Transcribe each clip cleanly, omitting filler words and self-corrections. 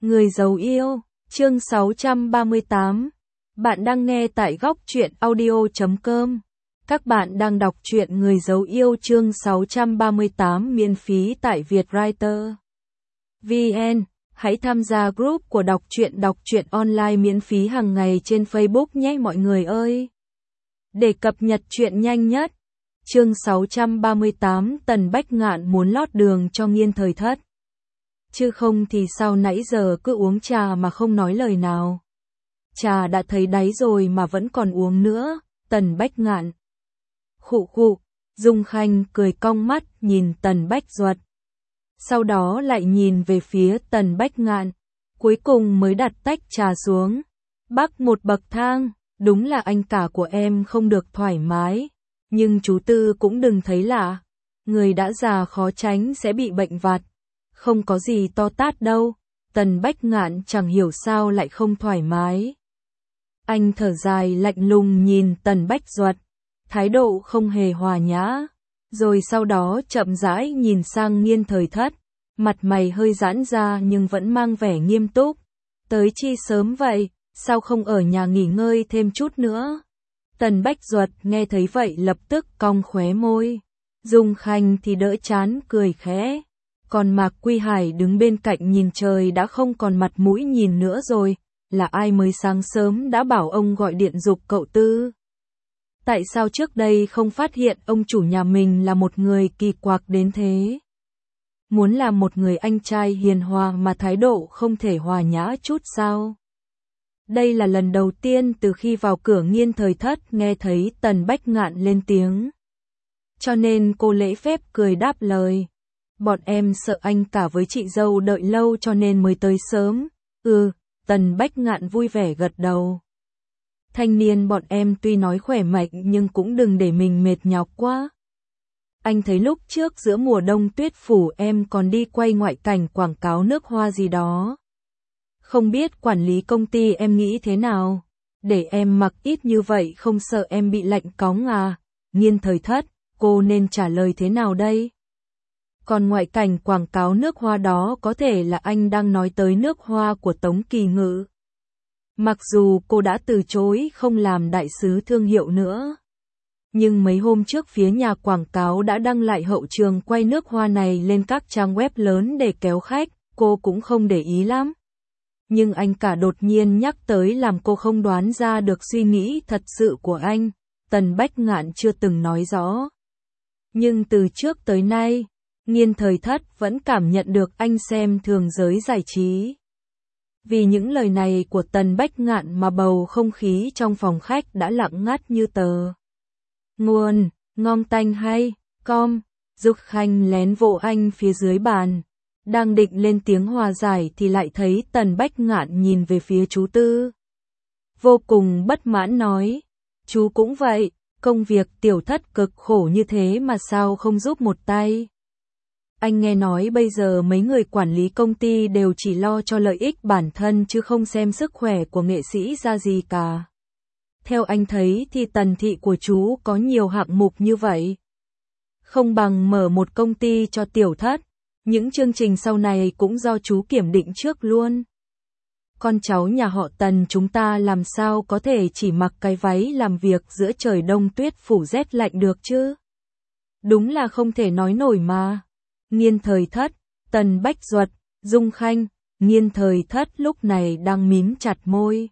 Người giấu yêu, chương 638. Bạn đang nghe tại góc truyện audio.com. Các bạn đang đọc truyện Người giấu yêu chương 638 miễn phí tại Vietwriter VN. Hãy tham gia group của đọc truyện online miễn phí hàng ngày trên Facebook nhé mọi người ơi. Để cập nhật truyện nhanh nhất. Chương 638 Tần Bách Ngạn muốn lót đường cho Nghiên Thời Thất. Chứ không thì sao nãy giờ cứ uống trà mà không nói lời nào. Trà đã thấy đáy rồi mà vẫn còn uống nữa, Tần Bách Ngạn. Khụ khụ, Dung Khanh cười cong mắt nhìn Tần Bách Duật. Sau đó lại nhìn về phía Tần Bách Ngạn, cuối cùng mới đặt tách trà xuống. Bắc một bậc thang, đúng là anh cả của em không được thoải mái, nhưng chú Tư cũng đừng thấy lạ. Người đã già khó tránh sẽ bị bệnh vặt. Không có gì to tát đâu, Tần Bách Ngạn chẳng hiểu sao lại không thoải mái. Anh thở dài lạnh lùng nhìn Tần Bách Duật, thái độ không hề hòa nhã, rồi sau đó chậm rãi nhìn sang Nghiên Thời Thất, mặt mày hơi giãn ra nhưng vẫn mang vẻ nghiêm túc. Tới chi sớm vậy, sao không ở nhà nghỉ ngơi thêm chút nữa? Tần Bách Duật nghe thấy vậy lập tức cong khóe môi. Dung Khanh thì đỡ chán cười khẽ. Còn Mạc Quy Hải đứng bên cạnh nhìn trời đã không còn mặt mũi nhìn nữa rồi, là ai mới sáng sớm đã bảo ông gọi điện giục cậu Tư? Tại sao trước đây không phát hiện ông chủ nhà mình là một người kỳ quặc đến thế? Muốn làm một người anh trai hiền hòa mà thái độ không thể hòa nhã chút sao? Đây là lần đầu tiên từ khi vào cửa Nghiên Thời Thất nghe thấy Tần Bách Ngạn lên tiếng. Cho nên cô lễ phép cười đáp lời. Bọn em sợ anh cả với chị dâu đợi lâu cho nên mới tới sớm. Tần Bách Ngạn vui vẻ gật đầu. Thanh niên bọn em tuy nói khỏe mạnh nhưng cũng đừng để mình mệt nhọc quá. Anh thấy lúc trước giữa mùa đông tuyết phủ em còn đi quay ngoại cảnh quảng cáo nước hoa gì đó. Không biết quản lý công ty em nghĩ thế nào? Để em mặc ít như vậy không sợ em bị lạnh cóng à? Nghiên Thời Thất, cô nên trả lời thế nào đây? Còn ngoại cảnh quảng cáo nước hoa đó có thể là anh đang nói tới nước hoa của Tống Kỳ Ngự. Mặc dù cô đã từ chối không làm đại sứ thương hiệu nữa. Nhưng mấy hôm trước phía nhà quảng cáo đã đăng lại hậu trường quay nước hoa này lên các trang web lớn để kéo khách, cô cũng không để ý lắm. Nhưng anh cả đột nhiên nhắc tới làm cô không đoán ra được suy nghĩ thật sự của anh. Tần Bách Ngạn chưa từng nói rõ. Nhưng từ trước tới nay, Nghiên Thời Thất vẫn cảm nhận được anh xem thường giới giải trí. Vì những lời này của Tần Bách Ngạn mà bầu không khí trong phòng khách đã lặng ngắt như tờ. Nguồn, ngon tanh hay, com, Dục Khanh lén vỗ anh phía dưới bàn. Đang định lên tiếng hòa giải thì lại thấy Tần Bách Ngạn nhìn về phía chú Tư. Vô cùng bất mãn nói, chú cũng vậy, công việc tiểu thất cực khổ như thế mà sao không giúp một tay. Anh nghe nói bây giờ mấy người quản lý công ty đều chỉ lo cho lợi ích bản thân chứ không xem sức khỏe của nghệ sĩ ra gì cả. Theo anh thấy thì tần thị của chú có nhiều hạng mục như vậy. Không bằng mở một công ty cho tiểu thất, những chương trình sau này cũng do chú kiểm định trước luôn. Con cháu nhà họ Tần chúng ta làm sao có thể chỉ mặc cái váy làm việc giữa trời đông tuyết phủ rét lạnh được chứ? Đúng là không thể nói nổi mà. Nghiên Thời Thất, Tần Bách Duật, Dung Khanh, Nghiên Thời Thất lúc này đang mím chặt môi.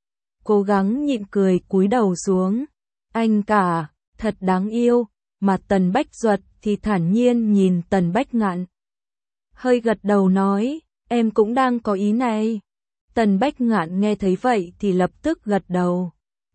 Cố gắng nhịn cười cúi đầu xuống. Anh cả, thật đáng yêu, mà Tần Bách Duật thì thản nhiên nhìn Tần Bách Ngạn. Hơi gật đầu nói, em cũng đang có ý này. Tần Bách Ngạn nghe thấy vậy thì lập tức gật đầu.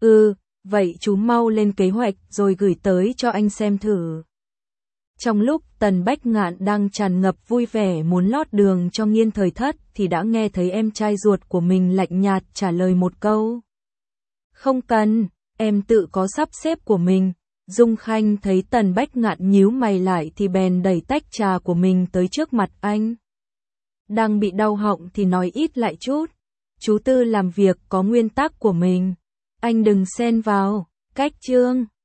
Vậy chú mau lên kế hoạch rồi gửi tới cho anh xem thử. Trong lúc Tần Bách Ngạn đang tràn ngập vui vẻ muốn lót đường cho Nghiên Thời Thất thì đã nghe thấy em trai ruột của mình lạnh nhạt trả lời một câu. Không cần, em tự có sắp xếp của mình. Dung Khanh thấy Tần Bách Ngạn nhíu mày lại thì bèn đẩy tách trà của mình tới trước mặt anh. Đang bị đau họng thì nói ít lại chút. Chú Tư làm việc có nguyên tắc của mình. Anh đừng xen vào, cách chương.